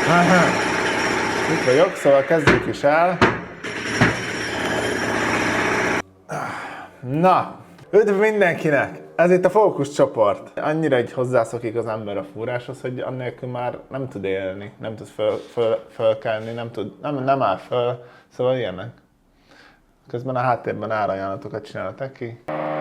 Itt vagyok, szóval kezdjük is el. Na, üdv mindenkinek! Ez itt a Fókusz csoport. Annyira így hozzászokik az ember a fúráshoz, hogy annélkül már nem tud élni, nem tud fölkelni, nem áll föl, szóval ilyenek. Közben a háttérben árajánlatokat csinál a teki.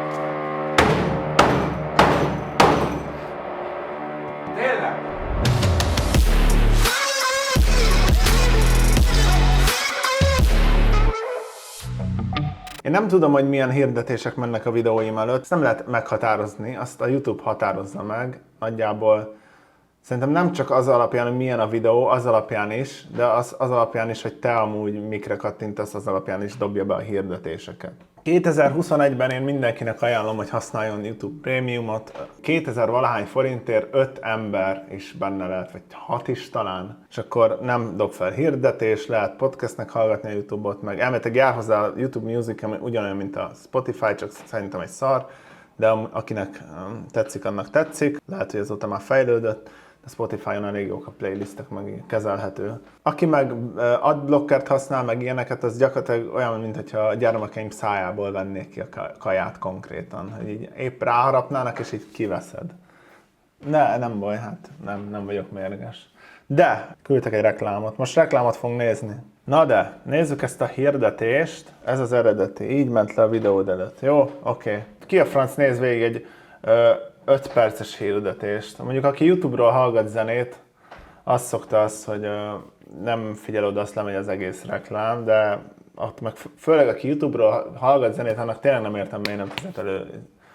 Én nem tudom, hogy milyen hirdetések mennek a videóim előtt, ezt nem lehet meghatározni, azt a YouTube határozza meg. Nagyjából szerintem nem csak az alapján, hogy milyen a videó, az alapján is, de az alapján is, hogy te amúgy mikre kattintasz, az alapján is dobja be a hirdetéseket. 2021-ben én mindenkinek ajánlom, hogy használjon YouTube Premiumot. 2000 valahány forintért 5 ember is benne lehet, vagy 6 is talán. És akkor nem dob fel hirdetés, lehet podcastnek hallgatni a YouTube-ot, meg elméletileg jár hozzá a YouTube Music, ami ugyanolyan, mint a Spotify, csak szerintem egy szar, de akinek tetszik, annak tetszik. Lehet, hogy azóta már fejlődött. A Spotify-on elég jók a playlistek, meg kezelhető. Aki meg adblockert használ, meg ilyeneket, az gyakorlatilag olyan, mintha a gyermekeim szájából vennék ki a kaját konkrétan. Hogy így épp ráharapnának, és így kiveszed. Nem baj, hát nem vagyok mérges. De küldtek egy reklámot. Most reklámot fogunk nézni. Na de, nézzük ezt a hirdetést. Ez az eredeti. Így ment le a videód előtt. Jó? Oké. Ki a franc néz végig egy 5 perces hirdetést. Mondjuk aki YouTube-ról hallgat zenét, az szokta azt, hogy nem figyel oda, azt lemegy az egész reklám, de ott meg főleg aki YouTube-ról hallgat zenét, annak tényleg nem értem, miért nem fizet elő.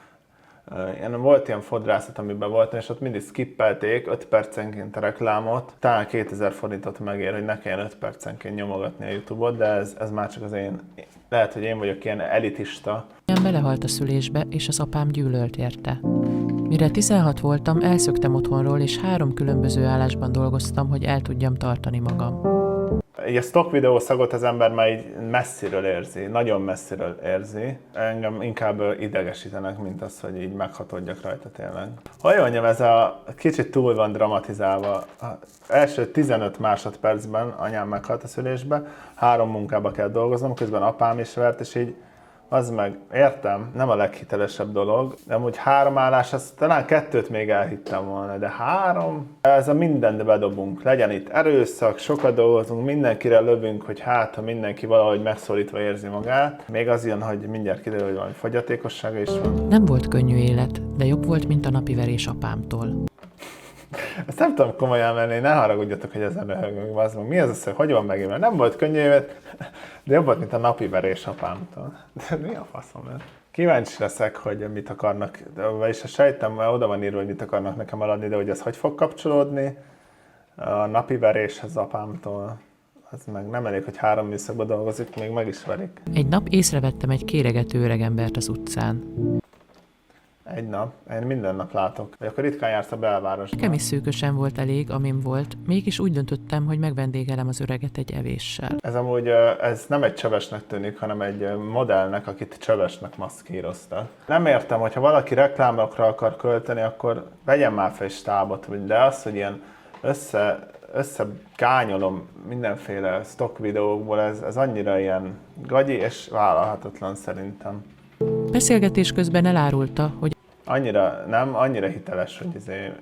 Volt ilyen fodrászat, amiben voltam, és ott mindig skippelték 5 percenként a reklámot. Talán 2000 forintot megér, hogy ne kelljen 5 percenként nyomogatni a YouTube-ot, de ez már csak az én... Lehet, hogy én vagyok ilyen elitista. Belehalt a szülésbe, és az apám gyűlölt érte. Mire 16 voltam, elszöktem otthonról, és 3 különböző állásban dolgoztam, hogy el tudjam tartani magam. Így a stock videó szagot az ember már így messziről érzi, nagyon messziről érzi. Engem inkább idegesítenek, mint az, hogy így meghatódjak rajta tényleg. Hogy mondjam, ez a kicsit túl van dramatizálva. Az első 15 másodpercben anyám meghalt a szülésbe, 3 munkába kell dolgoznom, közben apám is vert, és így az meg, értem, nem a leghitelesebb dolog, de amúgy 3 állás, az talán 2-t még elhittem volna, de 3, ez a mindent bedobunk. Legyen itt erőszak, sokat dolgozunk, mindenkire lövünk, hogy hát, ha mindenki valahogy megszólítva érzi magát. Még az jön, hogy mindjárt kiderül, hogy valami fogyatékossága is van. Nem volt könnyű élet, de jobb volt, mint a napiverés apámtól. Ezt nem tudom komolyan venni, ne haragudjatok, hogy ezen röhögünk, az meg. Mi az az, hogy hogy van megint? Nem volt könnyű élet, de jobb volt, mint a napi verés apámtól. De mi a faszom ez? Kíváncsi leszek, hogy mit akarnak, vagyis sejtem, mert oda van írva, hogy mit akarnak nekem eladni, de hogy ez hogy fog kapcsolódni a napi veréshez apámtól. Az meg nem elég, hogy 3 műszakban dolgozik, még meg is verik. Egy nap észrevettem egy kéregető öregembert az utcán. Egy nap? Én minden nap látok. Vagy akkor ritkán jársz a belvárosban. Nekem is szűkösen volt elég, amim volt, mégis úgy döntöttem, hogy megvendégelem az öreget egy evéssel. Ez amúgy ez nem egy csövesnek tűnik, hanem egy modellnek, akit csövesnek maszkíroztak. Nem értem, hogyha valaki reklámokra akar költeni, akkor vegyen már fel egy stábot, de az, hogy ilyen összegányolom mindenféle stock videókból, ez annyira ilyen gagyi és vállalhatatlan szerintem. Beszélgetés közben elárulta, hogy annyira hiteles, hogy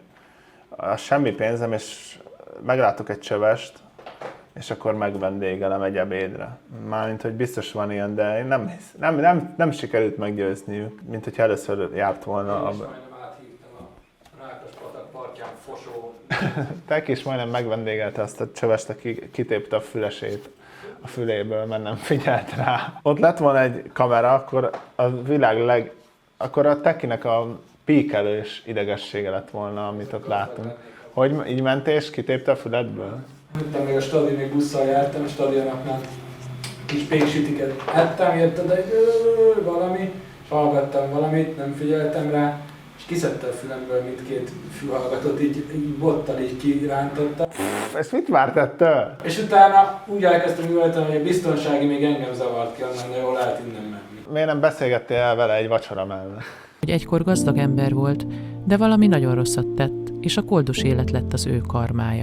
semmi pénzem, és meglátok egy csövest, és akkor megvendégelem egy ebédre. Mármint, hogy biztos van ilyen, de én nem sikerült meggyőzniük, mint hogyha először járt volna. Én is majdnem áthívtam a Rákospatak partján fosó. Tek is majdnem megvendégelte azt a csövest, aki kitépte a fülesét a füléből, mert nem figyelt rá. Ott lett volna egy kamera, akkor a világ akkor a Tekinek a píkelős idegessége lett volna, amit ott látunk. Hogy így mentél és kitépte a füledből? Jöttem még a stadion, még busszal jártam, a stadionoknál kis péksütiket ettem, érted egy valami, és hallgattam valamit, nem figyeltem rá, és kiszedte a fülemből mindkét fülhallgatót, így bottal így kirántotta. Ezt mit várt ettől? És utána úgy elkezdtem műveltem, hogy a biztonsági még engem zavart ki, annak, de jól lehet innen menni. Miért nem beszélgettél el vele egy vacsora mellett? hogy egykor gazdag ember volt, de valami nagyon rosszat tett, és a koldus élet lett az ő karmája.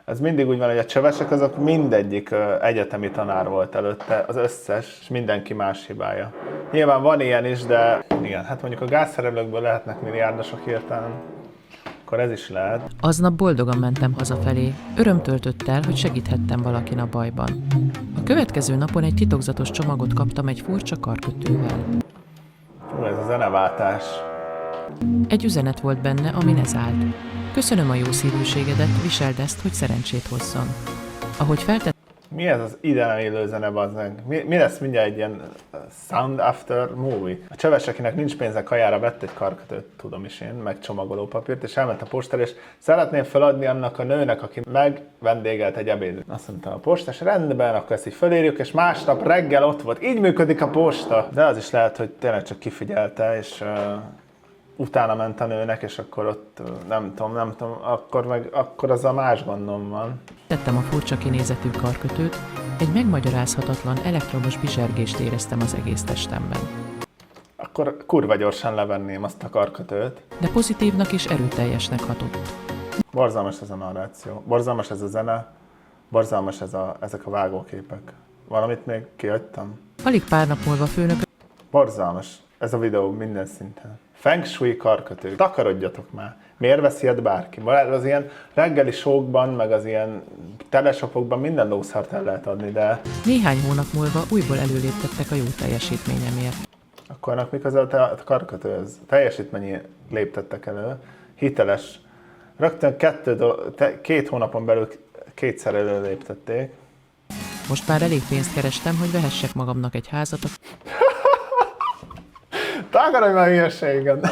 Ez mindig úgy van, hogy a csövesek azok mindegyik egyetemi tanár volt előtte, az összes, és mindenki más hibája. Nyilván van ilyen is, de igen, hát mondjuk a gázszerelőkből lehetnek milliárdosok hirtelen, akkor ez is lehet. Aznap boldogan mentem hazafelé. Öröm töltött el, hogy segíthettem valakin a bajban. A következő napon egy titokzatos csomagot kaptam egy furcsa karkötővel. Hú, ez a zeneváltás. Egy üzenet volt benne, amin ez állt. Köszönöm a jó szívűségedet, viseld ezt, hogy szerencsét hozzon. Ahogy feltett, Mi ez az ide nem illő zene, bazdmeg? Mi lesz mindjárt egy ilyen sound after movie? A csöves, akinek nincs pénze kajára, vett egy karkötőt, tudom is én, meg csomagolópapírt, és elment a postára, és szeretném feladni annak a nőnek, aki megvendégelt egy ebédre. Azt mondta a postás, rendben, akkor ezt így fölírjuk, és másnap reggel ott volt. Így működik a posta. De az is lehet, hogy tényleg csak kifigyelte, és utána ment a nőnek, és akkor ott nem tudom, akkor az a más gondom van. tettem a furcsa kinézetű karkötőt, egy megmagyarázhatatlan elektromos bizsergést éreztem az egész testemben. Akkor kurva gyorsan levenném azt a karkötőt. De pozitívnak és erőteljesnek hatott. Borzalmas ez a narráció, borzalmas ez a zene, borzalmas ezek a vágóképek. Valamit még kihagytam? Alig pár nap múlva főnök Borzalmas ez a videó minden szinten. Feng Shui karkötő. Takarodjatok már. Miért veszi ilyet bárki? Az ilyen reggeli showkban, meg az ilyen teleshopokban minden lószart el lehet adni, de néhány hónap múlva újból előléptettek a jó teljesítményemért. akkor annak mi köze a karkötőhöz? Teljesítményi léptettek elő. Hiteles. Rögtön 2 hónapon belül 2-szer előléptették. Most már elég pénzt kerestem, hogy vehessek magamnak egy házat, Takarodj már hülyeséget!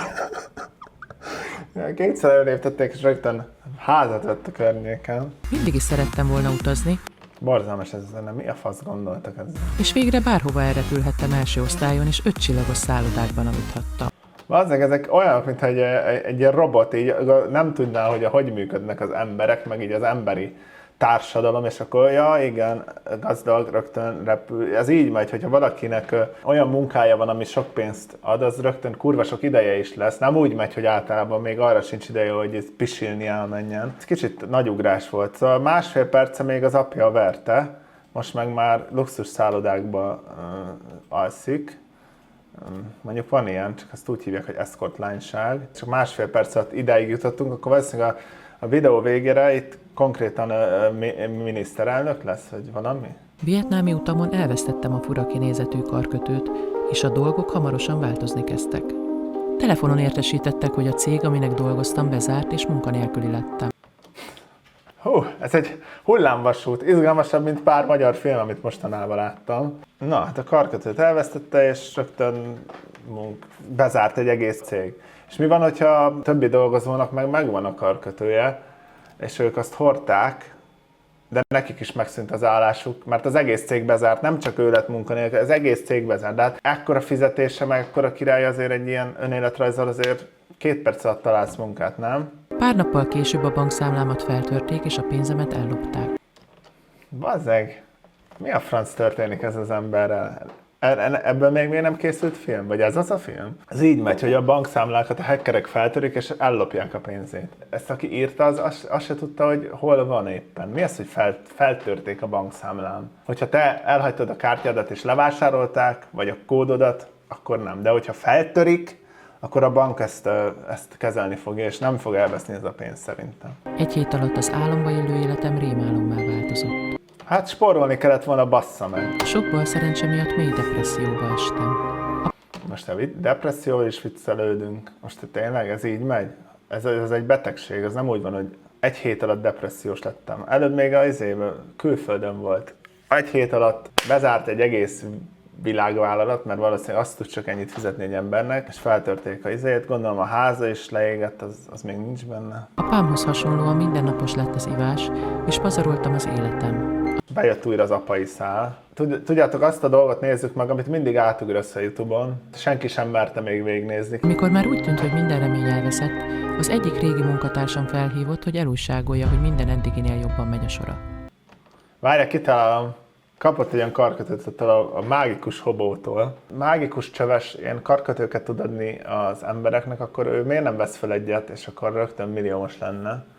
2-szer előléptették, és rögtön házat vett a környéken. mindig is szerettem volna utazni, Borzalmas ez a zene, mi a fasz gondoltak ezzel? és végre bárhova elrepülhettem első osztályon, és 5 csillagos szállodákban aludhattam. Bazdmeg, ezek olyanok, mintha egy ilyen robot, így nem tudná, hogy működnek az emberek, meg így az emberi társadalom, és akkor, ja igen, gazdag, rögtön repül. Ez így megy, hogyha valakinek olyan munkája van, ami sok pénzt ad, az rögtön kurva sok ideje is lesz. Nem úgy megy, hogy általában még arra sincs ideje, hogy pisilni elmenjen. Ez kicsit nagy ugrás volt. Szóval 1,5 perce még az apja verte, most meg már luxus szállodákba alszik. Mondjuk van ilyen, csak azt úgy hívják, hogy escort lányság. Csak 1,5 perc alatt idáig jutottunk, akkor valószínűleg a videó végére itt konkrétan miniszterelnök lesz, vagy valami? Vietnámi utamon elvesztettem a fura kinézetű karkötőt, és a dolgok hamarosan változni kezdtek. Telefonon értesítettek, hogy a cég, aminek dolgoztam, bezárt, és munkanélküli lettem. Hú, ez egy hullámvasút, izgalmasabb, mint pár magyar film, amit mostanában láttam. Na, hát a karkötőt elvesztette, és rögtön bezárt egy egész cég. És mi van, hogyha a többi dolgozónak megvan a karkötője, és ők azt hordták, de nekik is megszűnt az állásuk, mert az egész cég bezárt, nem csak ő lett munkanélkül, az egész cég bezárt. De hát ekkora fizetése, meg ekkora király azért egy ilyen önéletrajzzal azért 2 perc alatt találsz munkát, nem? Pár nappal később a bankszámlámat feltörték, és a pénzemet ellopták. Bazzeg, mi a franc történik ez az emberrel? Ebből még miért nem készült film? Vagy ez az a film? Ez így megy, hogy a bankszámlákat a hackerek feltörik, és ellopják a pénzét. Ezt aki írta, az se tudta, hogy hol van éppen. Mi az, hogy feltörték a bankszámlám? Hogyha te elhagytad a kártyádat és levásárolták, vagy a kódodat, akkor nem. De hogyha feltörik, akkor a bank ezt kezelni fogja, és nem fog elveszni ez a pénz szerintem. 1 hét alatt az álomba élő életem rémálommá változott. Hát spórolni kellett volna, bassza meg. Sok bal szerencse miatt mély depresszióba estem. Most a depresszióval is viccelődünk. Most tényleg ez így megy? Ez egy betegség, ez nem úgy van, hogy 1 hét alatt depressziós lettem. Előbb még külföldön volt. 1 hét alatt bezárt egy egész világvállalat, mert valószínűleg azt tud csak ennyit fizetni egy embernek, és feltörték a izét, gondolom a háza is leégett, az még nincs benne. Apámhoz hasonlóan mindennapos lett az ivás, és pazaroltam az életem. Bejött újra az apai szál. Tudjátok, azt a dolgot nézzük meg, amit mindig átugr össze a YouTube-on. Senki sem merte még végignézni. Amikor már úgy tűnt, hogy minden remény elveszett, az egyik régi munkatársam felhívott, hogy elújságolja, hogy minden eddiginél jobban megy a sora. Várjál, kitalálom. Kapott egy ilyen karkötőt a mágikus hobótól. Mágikus csöves ilyen karkötőket tud adni az embereknek, akkor ő miért nem vesz fel egyet, és akkor rögtön milliómos lenne.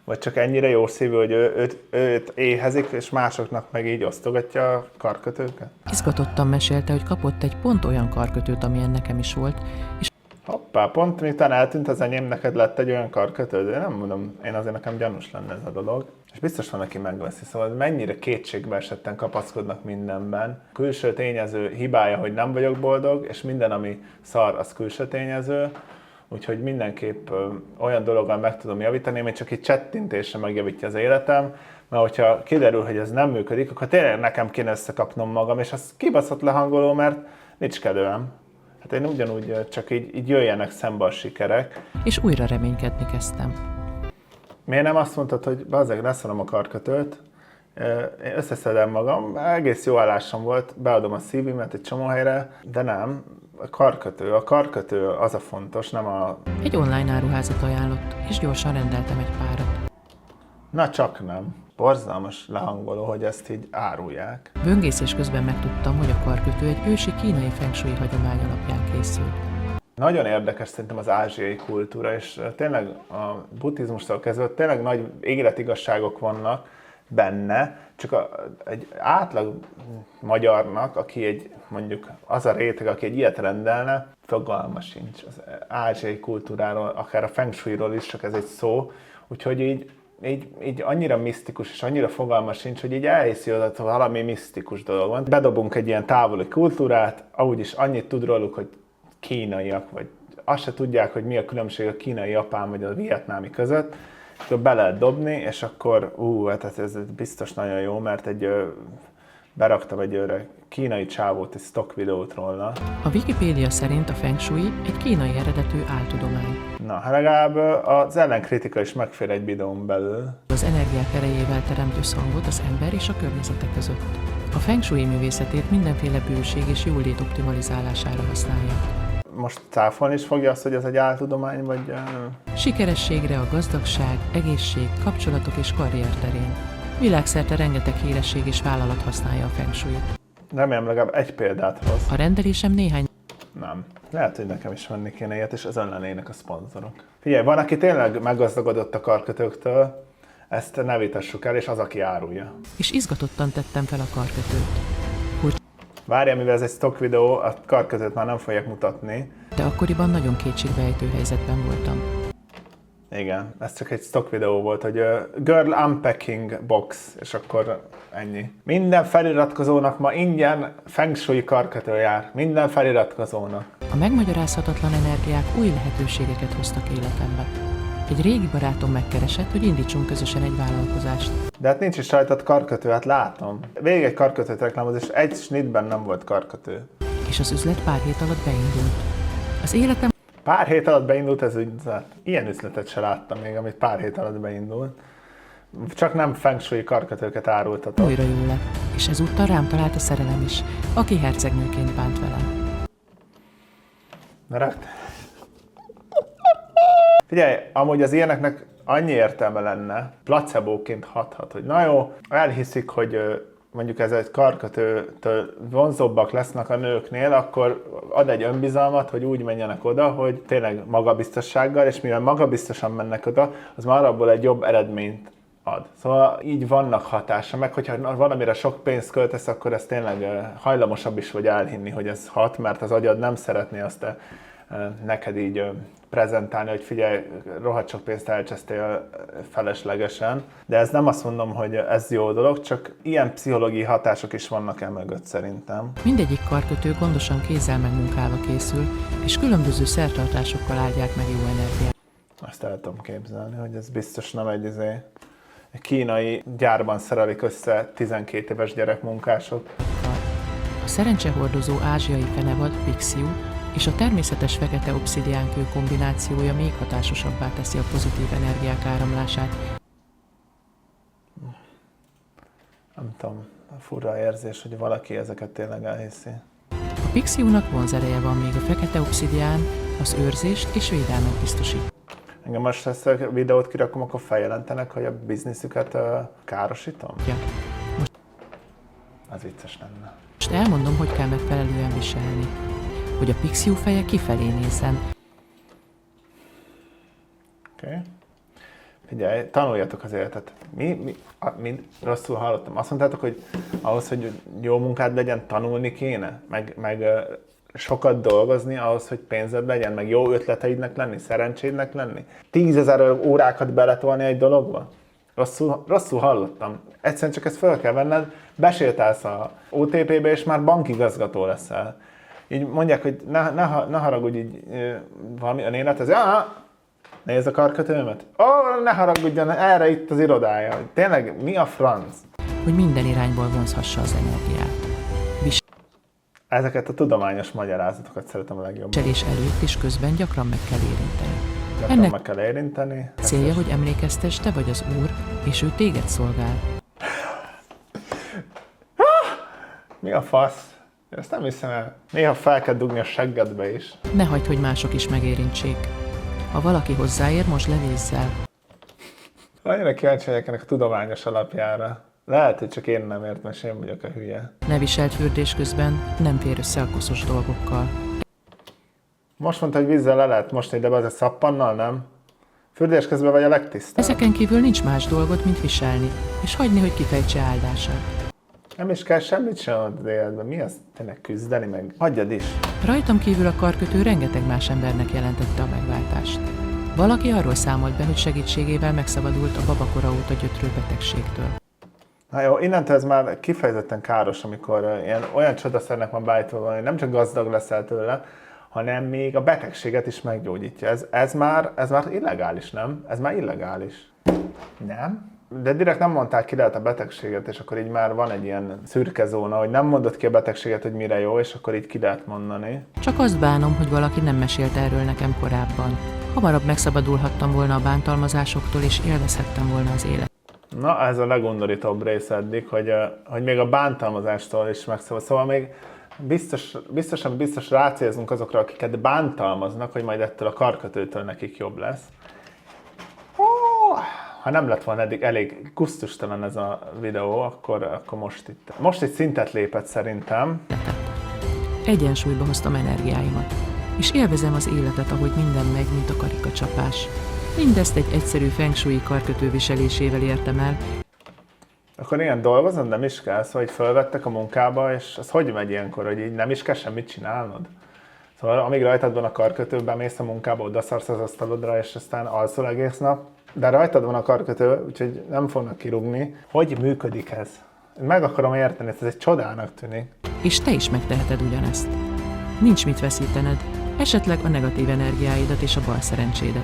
Vagy csak ennyire jó szívű, hogy őt éhezik, és másoknak meg így osztogatja a karkötőket? Izgatottan mesélte, hogy kapott egy pont olyan karkötőt, amilyen nekem is volt, és Hoppá, pont miután eltűnt az enyém, neked lett egy olyan karkötőd? Én nem mondom, én azért nekem gyanús lenne ez a dolog. És biztos van, aki megveszi, szóval mennyire kétségbe esetten kapaszkodnak mindenben. Külső tényező hibája, hogy nem vagyok boldog, és minden, ami szar, az külső tényező. Úgyhogy mindenképp olyan dologgal meg tudom javítani, ami csak egy csettintésre megjavítja az életem, mert hogyha kiderül, hogy ez nem működik, akkor tényleg nekem kéne összekapnom magam, és az kibaszott lehangoló, mert nincs kedvem. Hát én ugyanúgy csak így jöjjenek szembe a sikerek. és újra reménykedni kezdtem. Miért nem azt mondtad, hogy bazzeg, leszarom a karkötőt, én összeszedem magam, egész jó állásom volt, beadom a CV-met egy csomó helyre, de nem, a karkötő az a fontos, nem a... Egy online áruházat ajánlott, és gyorsan rendeltem egy párat. Na csak nem. Borzalmas lehangoló, hogy ezt így árulják. Böngészés közben megtudtam, hogy a karkötő egy ősi kínai feng shui hagyomány alapján készült. Nagyon érdekes szerintem az ázsiai kultúra, és tényleg a buddhizmustól kezdve tényleg nagy életigasságok vannak benne, csak egy átlag magyarnak, aki mondjuk az a réteg, aki egy ilyet rendelne, fogalma sincs az ázsiai kultúráról, akár a feng shuiról is, csak ez egy szó, úgyhogy így annyira misztikus, és annyira fogalma sincs, hogy így elhiszi oda, hogy valami misztikus dolog van. Bedobunk egy ilyen távoli kultúrát, ahogy is annyit tud róluk, hogy kínaiak, vagy azt se tudják, hogy mi a különbség a kínai, japán vagy a vietnámi között, akkor be lehet dobni, és akkor hát ez biztos nagyon jó, mert beraktam egy kínai csávót, egy stock videót róla. A Wikipédia szerint a feng shui egy kínai eredetű áltudomány. Na, hát legalább az ellenkritika is megfér egy videón belül. Az energiák erejével teremt összhangot az ember és a környezete között. A feng shui művészetét mindenféle bőség és jólét optimalizálására használják. Most cáfolni is fogja azt, hogy ez egy áltudomány, vagy... Sikerességre a gazdagság, egészség, kapcsolatok és karrier terén. Világszerte rengeteg híresség és vállalat használja a feng shuit. Remélem legalább egy példát hoz. A rendelésem néhány Nem. Lehet, hogy nekem is venni kéne ilyet, és ezen lennének a szponzorok. Figyelj, van, aki tényleg meggazdagodott a karkötőktől, ezt ne vitassuk el, és az, aki árulja. és izgatottan tettem fel a karkötőt. Várjál, mivel ez egy stock videó, a karkötőt már nem fogják mutatni. De akkoriban nagyon kétségbejtő helyzetben voltam. Igen, ez csak egy stock videó volt, hogy Girl Unpacking Box, és akkor ennyi. Minden feliratkozónak ma ingyen feng shui karkötő jár. Minden feliratkozónak. A megmagyarázhatatlan energiák új lehetőségeket hoztak életembe. Egy régi barátom megkeresett, hogy indítsunk közösen egy vállalkozást. De hát nincs is rajtad karkötő, hát látom. Végig egy karkötőt reklámoz, és egy snitben nem volt karkötő. És az üzlet pár hét alatt beindult. Az életem Pár hét alatt beindult ez üzlet. Ilyen üzletet se láttam még, amit pár hét alatt beindult. Csak nem feng shui karkötőket árultatok. újra jó lett, és ezúttal rám talált a szerelem is, aki hercegnőként bánt velem. Ne rakt. Figyelj, amúgy az ilyeneknek annyi értelme lenne, placebóként hathat, hogy na jó, elhiszik, hogy mondjuk ez egy karkötőtől vonzóbbak lesznek a nőknél, akkor ad egy önbizalmat, hogy úgy menjenek oda, hogy tényleg magabiztossággal, és mivel magabiztosan mennek oda, az már abból egy jobb eredményt ad. Szóval így vannak hatása, meg hogyha valamire sok pénzt költesz, akkor ez tényleg hajlamosabb is vagy elhinni, hogy ez hat, mert az agyad nem szeretné azt neked így prezentálni, hogy figyelj, rohadt sok pénzt elcsesztél feleslegesen. De ez nem azt mondom, hogy ez jó dolog, csak ilyen pszichológiai hatások is vannak emögött szerintem. Mindegyik karkötő gondosan kézzel megmunkálva készül, és különböző szertartásokkal áldják meg jó energiát. Azt el tudom képzelni, hogy ez biztos nem egy kínai gyárban szerelik össze 12 éves gyerekmunkások. A szerencsehordozó ázsiai fenevad, Pixiu, és a természetes fekete obszidiánkő kombinációja még hatásosabbá teszi a pozitív energiák áramlását. Nem tudom, furra érzés, hogy valaki ezeket tényleg elhiszi. A Pixiunak vonzereje van, még a fekete obszidián az őrzést és védelmet biztosít. Engem most ezt a videót kirakom, akkor feljelentenek, hogy a bizniszüket károsítom? Ja. Az vicces lenne. Most elmondom, hogy kell megfelelően viselni. Hogy a Pixiu feje kifelé nézzen. Oké. Figyelj, tanuljatok az életet. Mi rosszul hallottam? Azt mondtátok, hogy ahhoz, hogy jó munkád legyen, tanulni kéne? Meg sokat dolgozni ahhoz, hogy pénzed legyen? Meg jó ötleteidnek lenni? Szerencsédnek lenni? 10 000 órákat beletolni egy dologba? Rosszul hallottam. Egyszerűen csak ezt fel kell venned, besétálsz a OTP-be, és már bankigazgató leszel. Így mondják, hogy ne haragudj, így valami a élethez. Nézd a karkötőmet. Ne haragudjon, erre itt az irodája. Tényleg, mi a franc? hogy minden irányból vonzhassa az energiát. Ezeket a tudományos magyarázatokat szeretem a legjobban. Viselés előtt és közben gyakran meg kell érinteni. Gyakran Ennek meg kell érinteni. célja, hogy emlékeztess, te vagy az Úr, és ő téged szolgál. Mi a fasz? Ezt nem hiszem el. Néha fel kell dugni a seggedbe is. Ne hagyd, hogy mások is megérintsék. Ha valaki hozzáér, most levézzel. Annyira kíváncsi vagyok ennek a tudományos alapjára. Lehet, hogy csak én nem értem, és én vagyok a hülye. Ne viselt fürdés közben, nem fér össze a koszos dolgokkal. Most mondta, hogy vízzel le lehet mosni, de be az szappannal, nem? Fürdés közben vagy a legtisztább. Ezeken kívül nincs más dolgot, mint viselni, és hagyni, hogy kifejtse áldását. Nem is kell semmit sem az életben. Mi az? Tényleg küzdeni meg? Hagyjad is. Rajtam kívül a karkötő rengeteg más embernek jelentette a megváltást. Valaki arról számolt be, hogy segítségével megszabadult a babakora óta gyötrő betegségtől. Na jó, innentől ez már kifejezetten káros, amikor olyan csodaszernek van beállítva, hogy nem csak gazdag leszel tőle, hanem még a betegséget is meggyógyítja. Ez már illegális, nem? Ez már illegális. Nem? De direkt nem mondták ki lehet a betegséget, és akkor így már van egy ilyen szürke zóna, hogy nem mondod ki a betegséget, hogy mire jó, és akkor így ki lehet mondani. Csak azt bánom, hogy valaki nem mesélt erről nekem korábban. Hamarabb megszabadulhattam volna a bántalmazásoktól, és élvezhettem volna az élet. Na, ez a legundorítóbb rész eddig, hogy még a bántalmazástól is megszabad. Szóval még biztos rácélzunk azokra, akiket bántalmaznak, hogy majd ettől a karkötőtől nekik jobb lesz. Ha nem lett volna eddig elég gusztustalan ez a videó, akkor most itt szintet lépett szerintem. Egyensúlyba hoztam energiáimat, és élvezem az életet, ahogy minden megy, mint a karikacsapás. Mindezt egy egyszerű feng shui karkötő viselésével értem el. Akkor ilyen dolgozod, nem is kell, szóval így fölvettek a munkába, és az hogy megy ilyenkor, hogy így nem is kell semmit csinálnod? Szóval amíg rajtad van a karkötő, bemész a munkába, odaszarsz az asztalodra, és aztán alszol egész nap. De rajtad van a karkötő, úgyhogy nem fognak kirúgni. Hogy működik ez? Meg akarom érteni, ez egy csodának tűnik. És te is megteheted ugyanezt. Nincs mit veszítened, esetleg a negatív energiáidat és a bal szerencsédet.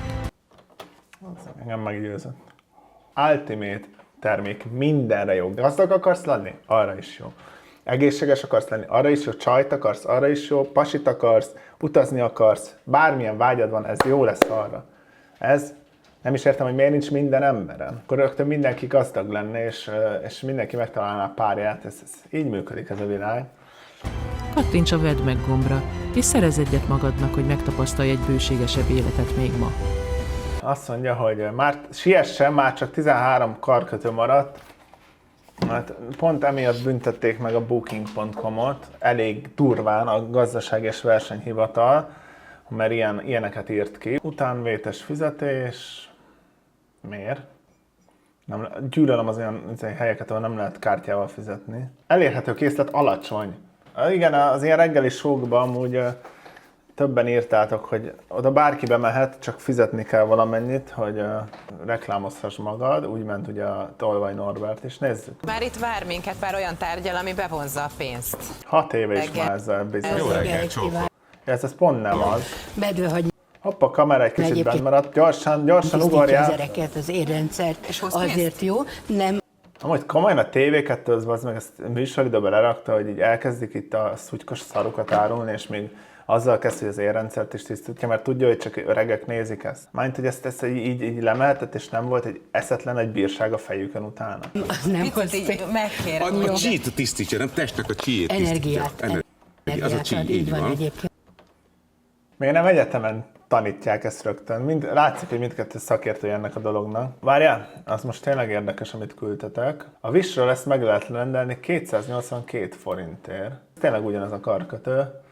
Engem meggyőzött. Ultimate termék, mindenre jó. Gazdag akarsz lenni? Arra is jó. Egészséges akarsz lenni? Arra is jó. Csajt akarsz? Arra is jó. Pasit akarsz? Utazni akarsz? Bármilyen vágyad van, ez jó lesz arra. Ez nem is értem, hogy miért nincs minden emberen. Akkor rögtön mindenki gazdag lenne, és mindenki megtalálná a párját. Ez így működik ez a világ. Kattints a vedd meg gombra, és szerezz egyet magadnak, hogy megtapasztalj egy bőségesebb életet még ma. Azt mondja, hogy már siessen, már csak 13 karkötő maradt. Hát pont emiatt büntették meg a Booking.com-ot, elég durván a Gazdaság és Versenyhivatal, mert ilyeneket írt ki. Utánvétes fizetés. Miért? Gyűlölöm az olyan helyeket, ahol nem lehet kártyával fizetni. Elérhető készlet alacsony. Igen, az ilyen reggeli show-ban amúgy többen írtátok, hogy oda bárki bemehet, csak fizetni kell valamennyit, hogy reklámozhass magad. Úgy ment ugye a Tolvaj Norbert, és nézzük. Már itt vár minket pár olyan tárgyal, ami bevonza a pénzt. 6 éve is Reggel. már ezzel bizony. Jó reggelt, csókolom. Ez pont nem az. Bedőhagy Hopp, a kamera egy kicsit Egyébként bent maradt. Gyorsan tisztítja ugorjál. az ereket, az érrendszert, És hoz azért pénzt? jó, nem Amúgy komolyan a TV2 az meg ezt műsoridőbe lerakta, hogy így elkezdik itt a szutykos szarukat árulni, és még azzal kezd, hogy az érrendszert is tisztítja, mert tudja, hogy csak öregek nézik ezt. Mármint, hogy ezt így lemehetett, és nem volt egy eszetlen egy bírság a fejükön utána. az nem hoz Picit így megkérem. A csíjt tisztítja, nem testnek a csíjét tisztítja. energiát. Az a csíj, így van. Egyébként. Miért nem egyetemen tanítják ezt rögtön? Látszik, hogy mindkettő szakértője ennek a dolognak. Várjál, az most tényleg érdekes, amit küldtetek. A Wishről ezt meg lehet rendelni 282 forintért. Tényleg ugyanaz a karkötő.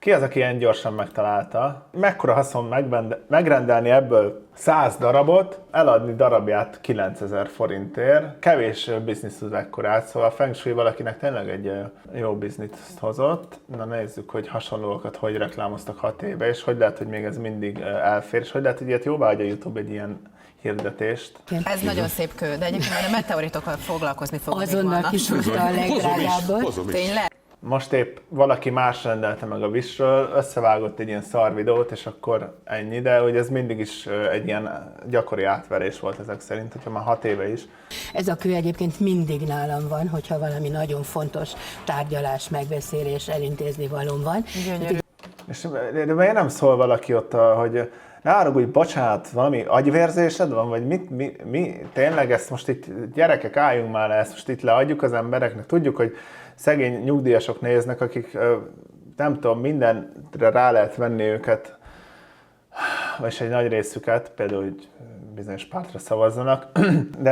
Ki az, aki ilyen gyorsan megtalálta? Mekkora haszon megrendelni ebből 100 darabot, eladni darabját 9000 forintért? Kevés biznisz tud ekkorát, szóval a Feng Shui valakinek tényleg egy jó bizniszt hozott. Na nézzük, hogy hasonlókat hogy reklámoztak 6 éve, és hogy lehet, hogy még ez mindig elfér, és hogy lehet, hogy ilyet jóvá hagyja a YouTube egy ilyen hirdetést. Ez nagyon szép kő, de egyébként majd a meteoritokkal foglalkozni fogunk. Azonnal kisúzta a legdrágábbat. Hozom is. Tényleg? Most épp valaki más rendelte meg a Wish-ről, összevágott egy ilyen szar videót, és akkor ennyi, de hogy ez mindig is egy ilyen gyakori átverés volt ezek szerint, hogyha már 6 éve is. Ez a kő egyébként mindig nálam van, hogyha valami nagyon fontos tárgyalás, megbeszélés, elintézni valóm van. Gyönyörű. És de miért nem szól valaki ott, hogy ne haragudj, bocsánat, valami agyvérzésed van, vagy mi tényleg ezt most itt, gyerekek, álljunk már le, ezt most itt leadjuk az embereknek. Tudjuk, hogy szegény nyugdíjasok néznek, akik nem tudom, mindenre rá lehet venni őket, vagy egy nagy részüket, például, hogy bizonyos pártra szavazzanak, de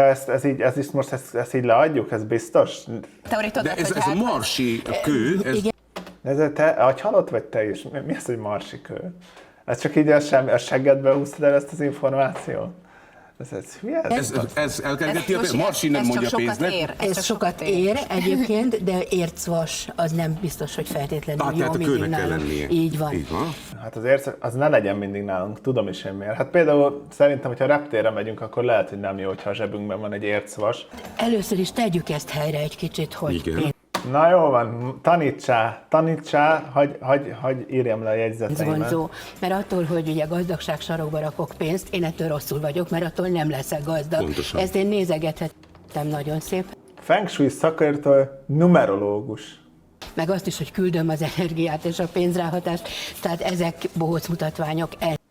ezt így leadjuk, ez biztos? Meteoritot, De ez a marsi kő, ez De te agyhalott vagy te is? Mi az, hogy marsi kő? Ez csak így a seggedbe húztad el ezt az információt? Ez hülye? ez elkergeti a pénzt. Marsi nem mondja pénznek. Ez sokat ér egyébként, de ércvas az nem biztos, hogy feltétlenül jó Tehát a mindig kőnek kell nálunk. lennie. Így van. Így van. Hát azért az ne legyen mindig nálunk, tudom is én miért. Hát például szerintem, hogyha reptérre megyünk, akkor lehet, hogy nem jó, hogyha a zsebünkben van egy ércvas. Először is tegyük ezt helyre egy kicsit, hogy Igen. Na jó van, tanítsál, hogy írjam le a jegyzeteimet. vonzó. Mert attól, hogy ugye gazdagság sarokba rakok pénzt, én ettől rosszul vagyok, mert attól nem leszek gazdag. Pontosan. Ezt én nézegethettem nagyon szép. Feng Shui szakértő, numerológus. Meg azt is, hogy küldöm az energiát és a pénzráhatást, tehát ezek bohóc mutatványok.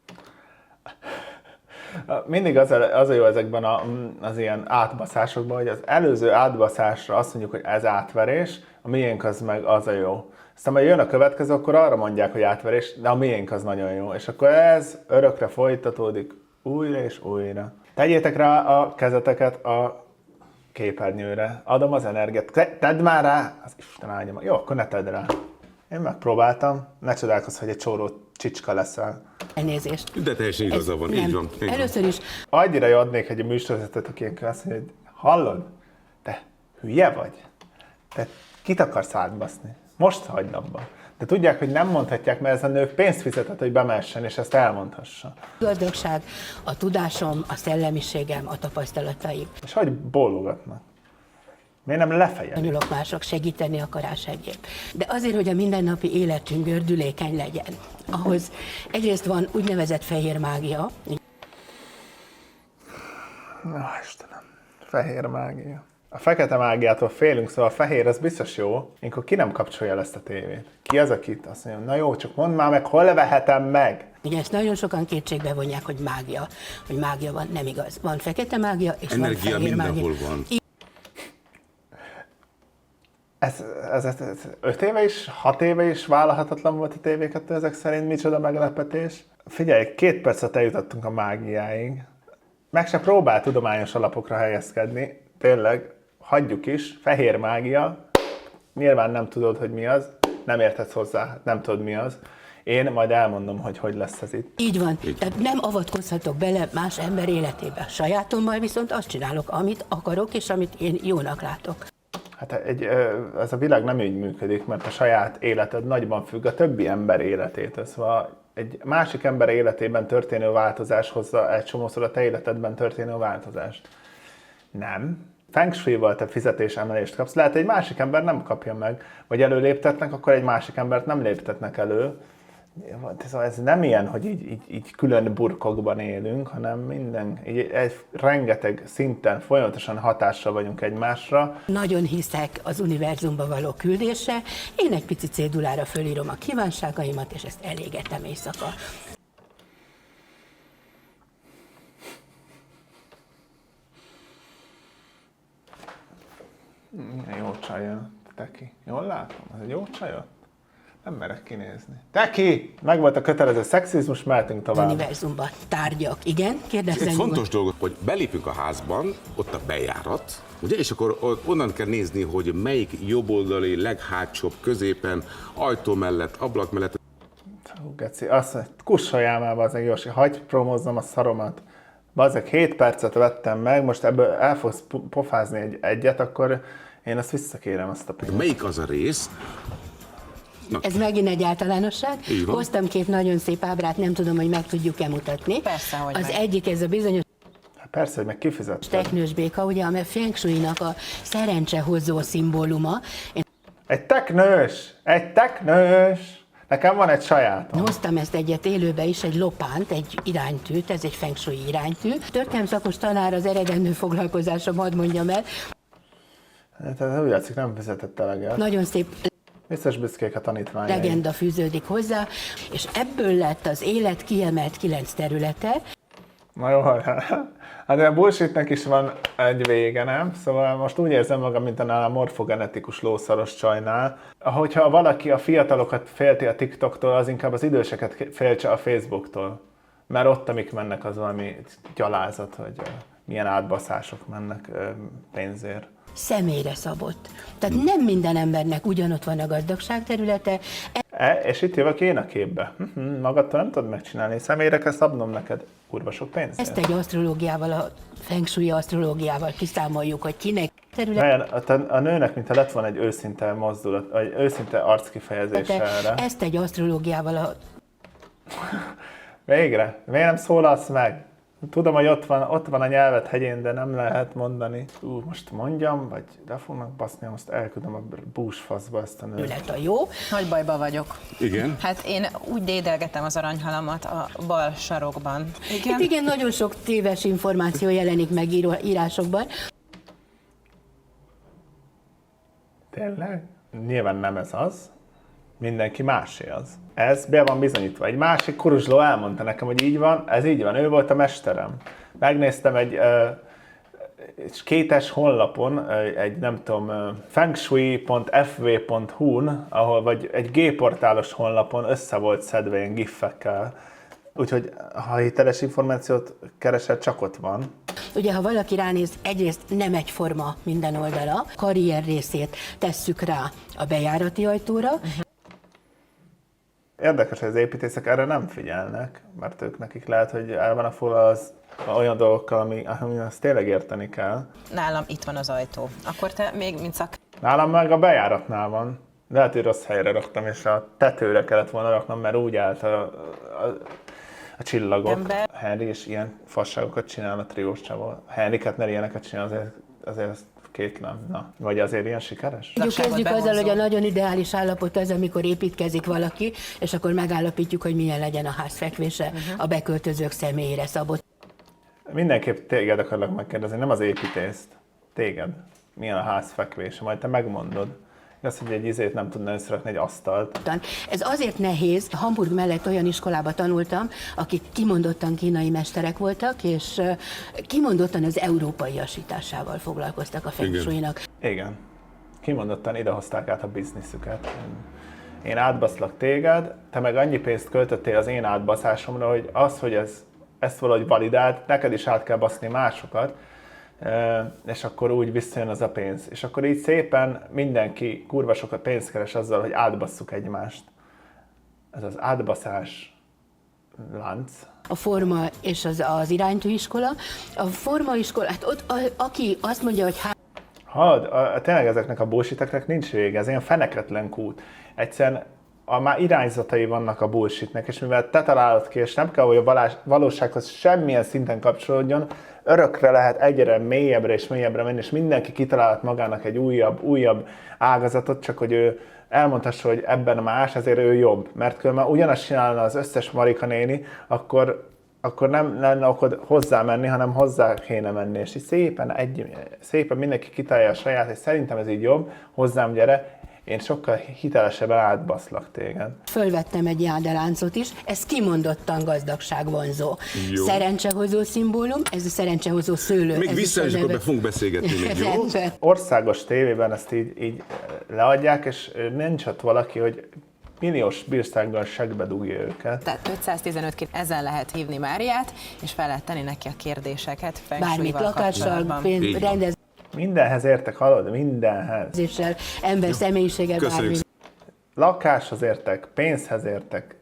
Mindig az a jó ezekben az ilyen átbaszásokban, hogy az előző átbaszásra azt mondjuk, hogy ez átverés, a miénk az meg az a jó. Aztán majd jön a következő, akkor arra mondják, hogy átverés, de a miénk az nagyon jó. És akkor ez örökre folytatódik újra és újra. Tegyétek rá a kezeteket a képernyőre. Adom az energiát. Tedd már rá! Az Isten áldja meg. Jó, akkor ne tedd rá. Én megpróbáltam. Ne csodálkozz, hogy egy csóró csicska leszel. Elnézést. De teljesen igaza van, Nem. így van. Így van. Először is Annyira jó adnék egy műsorvezetőt, aki ilyenkor azt mondja, hogy hallod? Te hülye vagy? Te kit akarsz átbaszni? Most hagyd abba. De tudják, hogy nem mondhatják, mert ez a nő pénzt fizetett, hogy bemessen, és ezt elmondhassa. gazdagság, a tudásom, a szellemiségem, a tapasztalataim. És hogy bólogatnak? Miért nem lefejelik? Tanulok mások segíteni akarás egyéb. De azért, hogy a mindennapi életünk gördülékeny legyen, ahhoz egyrészt van úgynevezett fehér mágia. Na, Istenem. Fehér mágia. A fekete mágiától félünk, szóval a fehér az biztos jó. Akkor ki nem kapcsolja el ezt a tévét? Ki az, akit azt mondja, na jó, csak mondd már meg, hol vehetem meg? Ugye ezt nagyon sokan kétségbe vonják, hogy mágia van, nem igaz. Van fekete mágia, és Energia van fehér mindenhol mágia. van. Ez 5 éve is, 6 éve is vállalhatatlan volt a TV2 ezek szerint, micsoda meglepetés. Figyelj, 2 percet eljutottunk a mágiáig. Meg se próbál tudományos alapokra helyezkedni. Tényleg, hagyjuk is. Fehér mágia. Nyilván nem tudod, hogy mi az. Nem értesz hozzá, nem tudod mi az. Én majd elmondom, hogy lesz ez itt. Így van. Tehát nem avatkozhatok bele más ember életébe. Sajátommal viszont azt csinálok, amit akarok, és amit én jónak látok. Hát ez a világ nem így működik, mert a saját életed nagyban függ a többi ember életétől. Szóval egy másik ember életében történő változás hozza egy csomószor a te életedben történő változást. Nem. Feng Shui-val te fizetésemelést kapsz. Lehet, egy másik ember nem kapja meg. Vagy előléptetnek, akkor egy másik embert nem léptetnek elő. Szóval ez nem ilyen, hogy így külön burkokban élünk, hanem rengeteg szinten folyamatosan hatással vagyunk egymásra. Nagyon hiszek az univerzumba való küldésre. Én egy pici cédulára fölírom a kívánságaimat, és ezt elégetem éjszaka. Milyen jó csaj Teki. Jól látom? Ez egy jó csaj? Nem merek kinézni. Teki! Meg volt a kötelező szexizmus, mehetünk Az tovább. univerzumba tárgyak. Igen? Egy Kérdezzen fontos dolog, hogy belépünk a házban, ott a bejárat, ugye, és akkor onnan kell nézni, hogy melyik jobboldali, leghátsóbb, középen, ajtó mellett, ablak mellett. Geci, azt mondja, kussoljál már, bazdmeg, Jósi, hagyj promózzam a szaromat. Bazdmeg, 7 percet vettem meg, most ebből el fogsz pofázni egyet, akkor én ezt visszakérem, azt a pénzt. Melyik az a rész? Ez megint egy általánosság. Így van. Hoztam 2 nagyon szép ábrát, nem tudom, hogy meg tudjuk-e mutatni. Persze, hogy Az meg. egyik ez a bizonyos Hát persze, hogy meg kifizetted. teknős béka, ugye, amely Feng Shui-nak a szerencsehozó szimbóluma. Én Egy teknős! Nekem van egy sajátom. hoztam ezt egyet élőbe is, egy lopánt, egy iránytűt, ez egy Feng Shui iránytű. Történelmszakos tanár az eredendő foglalkozásom, hadd mondjam el. Tehát úgy látszik, nem fizetett eleget. Nagyon szép Biztos büszkék a tanítványai. legenda fűződik hozzá, és ebből lett az élet kiemelt 9 területe. Na jó, hát a bullshitnek is van egy vége, nem? Szóval most úgy érzem magam, mint annál a morfogenetikus lószaros csajnál. Hogyha valaki a fiatalokat félti a TikToktól, az inkább az időseket féltse a Facebooktól. Mert ott, amik mennek, az valami gyalázat, hogy milyen átbaszások mennek pénzért. Személyre szabott. Tehát nem minden embernek ugyanott van a gazdagság területe. És itt jövök én a képbe. Magadtól nem tudod megcsinálni, személyre kell szabnom neked kurva sok pénzért. Ezt egy asztrológiával, a Feng Shui asztrológiával kiszámoljuk, hogy kinek területe. A nőnek, mintha lett volna egy őszinte mozdulat, egy őszinte arckifejezése erre. Ezt egy asztrológiával, a Végre? Miért nem szólalsz meg? Tudom, hogy ott van a nyelvet hegyén, de nem lehet mondani. Most mondjam, vagy le fognak baszni, most elküldöm a búsfaszba ezt a nőt. terület a jó. Nagy bajba vagyok. Igen. Hát én úgy dédelgetem az aranyhalamat a bal sarokban. Igen? Itt igen, nagyon sok téves információ jelenik meg írásokban. Tényleg? Nyilván nem ez az. Mindenki másé az. Ez be van bizonyítva. Egy másik kuruzsló elmondta nekem, hogy így van, ez így van, ő volt a mesterem. Megnéztem egy kétes honlapon, egy nem tudom, fengshui.fv.hu-n, ahol vagy egy G-portálos honlapon össze volt szedve ilyen gifekkel. Úgyhogy ha hiteles információt keresed, csak ott van. Ugye, ha valaki ránéz, egyrészt nem egyforma minden oldala. Karrier részét tesszük rá a bejárati ajtóra. Érdekes, hogy az építészek erre nem figyelnek, mert ők nekik lehet, hogy el van a foglalva az olyan dolgokkal, ami azt tényleg érteni kell. Nálam itt van az ajtó. Akkor te még, mint Nálam meg a bejáratnál van. Lehet, hogy rossz helyre raktam, és a tetőre kellett volna raknom, mert úgy állt a csillagok. Ember. Henry is ilyen fasságokat csinál a triós csávó. Henry Kettner ilyeneket csinál, azért ezt kétlem. Na, vagy azért ilyen sikeres? Mondjuk kezdjük bevonzó. azzal, hogy a nagyon ideális állapot az, amikor építkezik valaki, és akkor megállapítjuk, hogy milyen legyen a házfekvése a beköltözők személyére szabott. Mindenképp téged akarlak megkérdezni, nem az építészt. Téged. Milyen a házfekvése, majd te megmondod. Az, hogy egy izét nem tudna összerakni, egy asztalt. Ez azért nehéz, Hamburg mellett olyan iskolába tanultam, akik kimondottan kínai mesterek voltak, és kimondottan az európaiasításával foglalkoztak a Feng Shui-nak. Igen. Kimondottan idehozták át a bizniszüket. Én átbaszlak téged, te meg annyi pénzt költöttél az én átbaszásomra, hogy az, hogy ezt valahogy validált, neked is át kell baszni másokat, és akkor úgy visszajön az a pénz. És akkor így szépen mindenki kurva sokat pénzt keres azzal, hogy átbasszuk egymást. Ez az átbaszás lánc. A forma és az iránytűiskola. A formaiskola, hát ott aki azt mondja, hogy Tényleg ezeknek a bullshiteknek nincs vége, ez ilyen feneketlen kút. Egyszerűen már irányzatai vannak a bullshitnek, és mivel te találod ki, és nem kell, hogy a valósághoz semmilyen szinten kapcsolódjon, örökre lehet egyre mélyebbre és mélyebbre menni, és mindenki kitalálhat magának egy újabb ágazatot, csak hogy ő elmondhassa, hogy ebben más, ezért ő jobb. Mert különben ugyanazt csinálna az összes Marika néni, akkor nem lenne okod hozzá menni, hanem hozzá kéne menni. És így szépen mindenki kitalálja a saját, és szerintem ez így jobb, hozzám gyere, én sokkal hitelesebben átbaszlak téged. fölvettem egy jádeláncot is, ez kimondottan gazdagságvonzó. Szerencsehozó szimbólum, ez a szerencsehozó szőlő. Még ez vissza, is és a akkor neve. be fogunk beszélgetni még, jó? Rendben. Országos tévében ezt így leadják, és nincs ott valaki, hogy milliós bírsággal segbe dugja őket. Tehát 515 ezen lehet hívni Máriát, és fel lehet tenni neki a kérdéseket Feng Bármit, Shui-val lakással, kapcsolatban. Így van. rendezéssel, Mindenhez értek, hallod? Mindenhez. ember személyiséggel, Köszönjük bármi. Lakáshoz értek, pénzhez értek,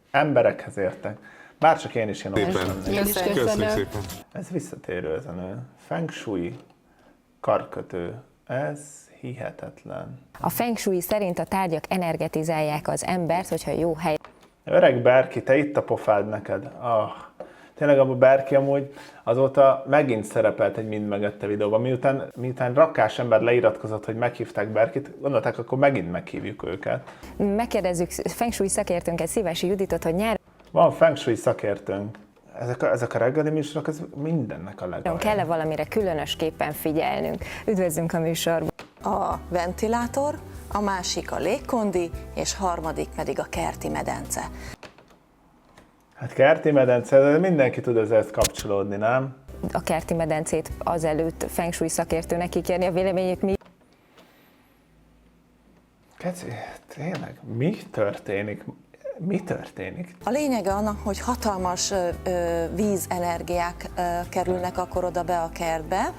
emberekhez értek. Bárcsak én is ilyen okos Szépen. lennék. Én is Köszönjük köszönöm. szépen. Ez visszatérő ezen Feng Shui karkötő. Ez hihetetlen. A Feng Shui szerint a tárgyak energetizálják az embert, hogyha jó hely. Öreg Berki, te itt a pofád neked. Tényleg a Berki amúgy azóta megint szerepelt egy Mind Megette videóban. Miután rakás ember leiratkozott, hogy meghívták Berkit, gondolták, akkor megint meghívjuk őket. Megkérdezzük Feng Shui szakértőnket, Szívesi Juditot, hogy nyáron Van Feng Shui szakértőnk. Ezek a reggeli műsorok, ez mindennek a legalja. kell-e valamire különösképpen figyelnünk. Üdvözlünk a műsorban! A ventilátor, a másik a légkondi, és harmadik pedig a kerti medence. Hát kerti medence, de mindenki tud ezzel kapcsolódni, nem? A kerti medencét azelőtt Feng Shui szakértőnek kikérni a véleményét, mi Keci, tényleg, mi történik? Mi történik? A lényege annak, hogy hatalmas vízenergiák kerülnek akkor oda be a kertbe,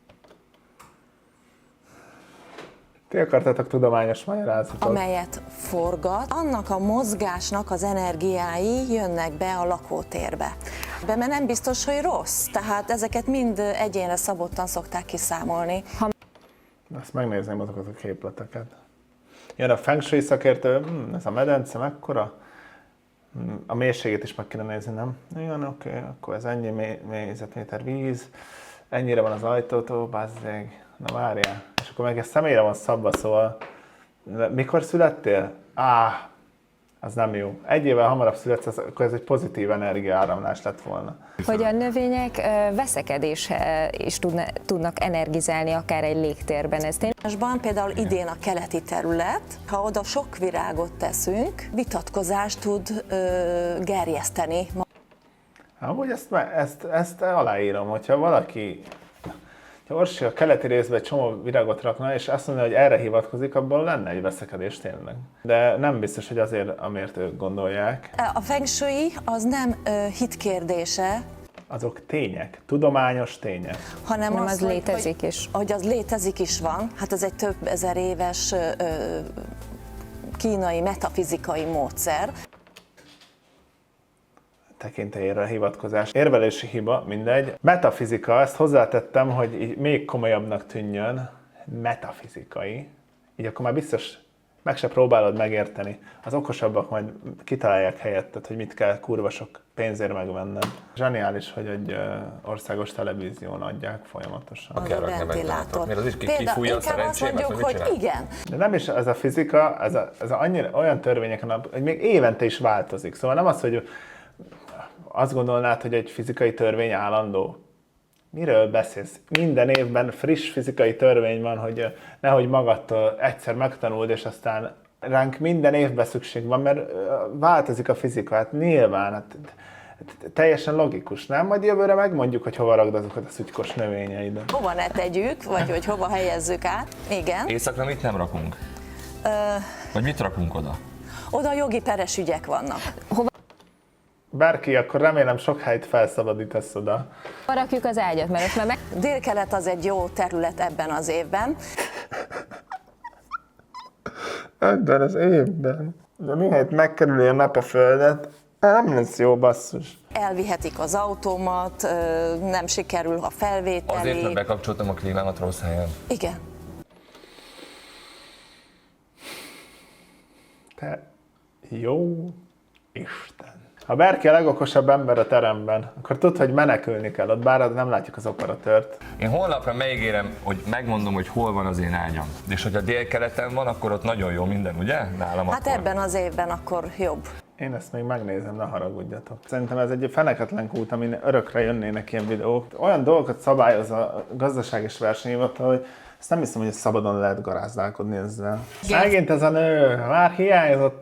Ti akartátok tudományos magyarázatot? amelyet forgat, annak a mozgásnak az energiái jönnek be a lakótérbe. Mert nem biztos, hogy rossz, tehát ezeket mind egyénre szabottan szokták kiszámolni. Azt megnézném azokat a képleteket. Jön a Feng Shui szakértő, ez a medence mekkora? A mélységét is meg kéne nézni, nem? Igen, oké, akkor ez ennyi négyzetméter víz, ennyire van az ajtótól, bazzeg, na várjál. És akkor meg ez személyre van szabva, szóval mikor születtél? Az nem jó. Egy évvel hamarabb születsz, akkor ez egy pozitív energiaáramlás lett volna. hogy a növények veszekedés is tudnak energizálni akár egy légtérben. Ez tényleg Például idén a keleti terület, ha oda sok virágot teszünk, vitatkozást tud gerjeszteni. Amúgy ezt aláírom, hogyha valaki, ha Orsi a keleti részben egy csomó virágot rakna, és azt mondja, hogy erre hivatkozik, abból lenne egy veszekedés tényleg. De nem biztos, hogy azért, amiért ők gondolják. A Feng Shui az nem hit kérdése, Azok tények, tudományos tények. hanem nem az, az létezik is. Hogy az létezik is van. Hát ez egy több ezer éves kínai metafizikai módszer. Tekintélyére hivatkozás. Érvelési hiba, mindegy. Metafizika, ezt hozzátettem, hogy így még komolyabbnak tűnjön. Metafizikai. Így akkor már biztos meg se próbálod megérteni. Az okosabbak majd kitalálják helyetted, hogy mit kell kurva sok pénzért megvenned. Zseniális, hogy egy országos televízión adják folyamatosan. Az a ventilátor. Miért az is Például kifújja a inkább azt szerencsémet, mondjuk, vagy mit hogy csinál? igen. De nem is ez a fizika, ez annyira olyan törvényeken, hogy még évente is változik. Szóval nem az, hogy azt gondolnád, hogy egy fizikai törvény állandó. Miről beszélsz? Minden évben friss fizikai törvény van, hogy nehogy magadtól egyszer megtanuld, és aztán ránk minden évben szükség van, mert változik a fizika. Hát nyilván, hát teljesen logikus, nem? Majd jövőre megmondjuk, hogy hova rakd azokat a szutykos növényeidet. Hova ne tegyük, vagy hogy hova helyezzük át. Igen. Északra mit nem rakunk? Vagy mit rakunk oda? Oda jogi peres ügyek vannak. Bárki, akkor remélem sok helyt felszabadítasz oda. Rakjuk az ágyat, mert most már Dél-kelet az egy jó terület ebben az évben. Ebben az évben. De mihelyt megkerüli a nap a földet, nem lesz jó, basszus. Elvihetik az autómat, nem sikerül a felvételi. Azért, mert bekapcsoltam a klímámat rossz helyen. Igen. Te jó Isten. Ha Berki a legokosabb ember a teremben, akkor tudd, hogy menekülni kell ott, bár nem látjuk az operatőrt. Én holnapra megígérem, hogy megmondom, hogy hol van az én ágyam. És hogyha délkeleten van, akkor ott nagyon jó minden, ugye? Nálam Hát akkor. ebben az évben akkor jobb. Én ezt még megnézem, ne haragudjatok. Szerintem ez egy feneketlen kút, amin örökre jönnének ilyen videók. Olyan dolgokat szabályoz a gazdaság és versenyhivatal, hogy ezt nem hiszem, hogy szabadon lehet garázdálkodni ezzel. Megint ez a nő, már hiányzott.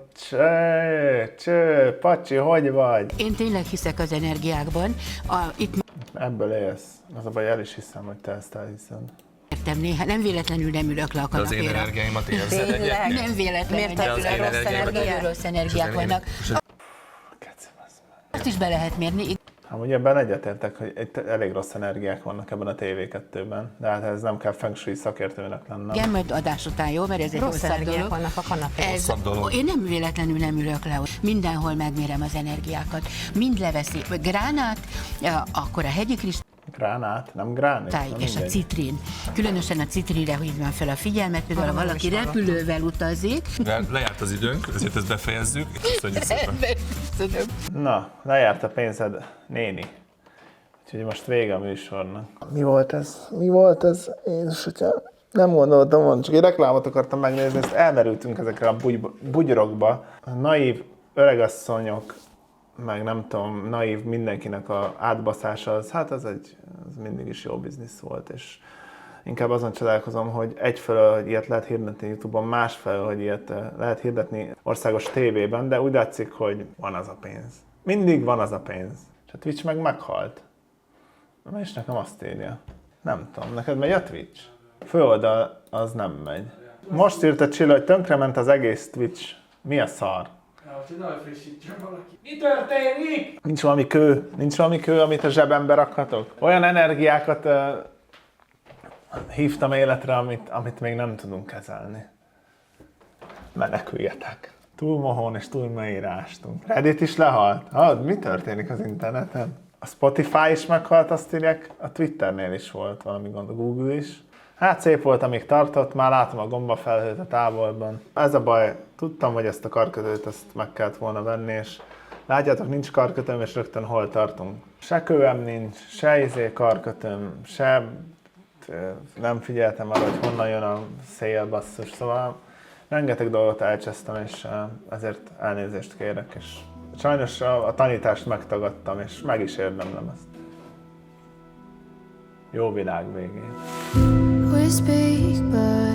Pacsi, hogy vagy? Én tényleg hiszek az energiákban. Itt Ebből élsz. Az a baj, el is hiszem, hogy te ezt elhiszed. értem néha, nem véletlenül nem ülök le a De az én kanapéra. energiáimat érzed Tényleg? egyébként? Nem véletlenül, Miért hogy te nem ülök ülök rossz le, energiát? nagyon rossz energiák vannak. Keci, basz meg. Azt is be lehet mérni. Ha Amúgy ebben egyetértek, hogy itt elég rossz energiák vannak ebben a TV2-ben, de hát ez nem kell feng shui szakértőnek lennem. Igen, majd adás után, jó? Mert ez egy Rossz hosszabb energiák dolog. vannak a kanapén. Rosszabb dolog. Én nem véletlenül nem ülök le, mindenhol megmérem az energiákat. Mind leveszi, gránát, akkor a hegyi Gránát, nem gránit? kristály Nem és a mindegy. citrin. Különösen a citrinre hívnám fel a figyelmet, például ha valaki repülővel utazik. Lejárt az időnk, ezért ezt befejezzük. Köszönjük szépen. Köszönöm. Na, lejárt a pénzed, néni. Úgyhogy most vége a műsornak. Mi volt ez? Mi volt ez? Édesatya, nem gondoltam volna, csak egy reklámot akartam megnézni, ezt elmerültünk ezekre a bugyrokba. A naív öregasszonyok, meg nem tudom, naív mindenkinek a átbaszása, az mindig is jó biznisz volt, és inkább azon csodálkozom, hogy egyfelől, hogy ilyet lehet hirdetni YouTube-on, másfelől, hogy ilyet lehet hirdetni országos tévében, de úgy látszik, hogy van az a pénz. Mindig van az a pénz. És a Twitch meg meghalt. És nekem azt írja. Nem tudom, neked megy a Twitch? Főoldal az nem megy. Most írta Csilla, hogy tönkrement az egész Twitch. Mi a szar? Mi történik? Nincs valami kő, amit a zsebembe rakhatok? Olyan energiákat hívtam életre, amit még nem tudunk kezelni. Meneküljetek. Túl mohón és túl mélyre ástunk. Reddit is lehalt? Mi történik az interneten? A Spotify is meghalt, azt írják, a Twitternél is volt valami gond, a Google is. Hát szép volt, amíg tartott, már látom a gombafelhőt a távolban. Ez a baj, tudtam, hogy ezt a karkötőt ezt meg kellett volna venni, és látjátok, nincs karkötőm, és rögtön hol tartunk. Se kőem nincs, se karkötőm, se nem figyeltem arra, hogy honnan jön a szél, basszus, szóval rengeteg dolgot elcsesztem, és ezért elnézést kérek, és sajnos a tanítást megtagadtam, és meg is érdemlem ezt. Jó világ végén. We speak, but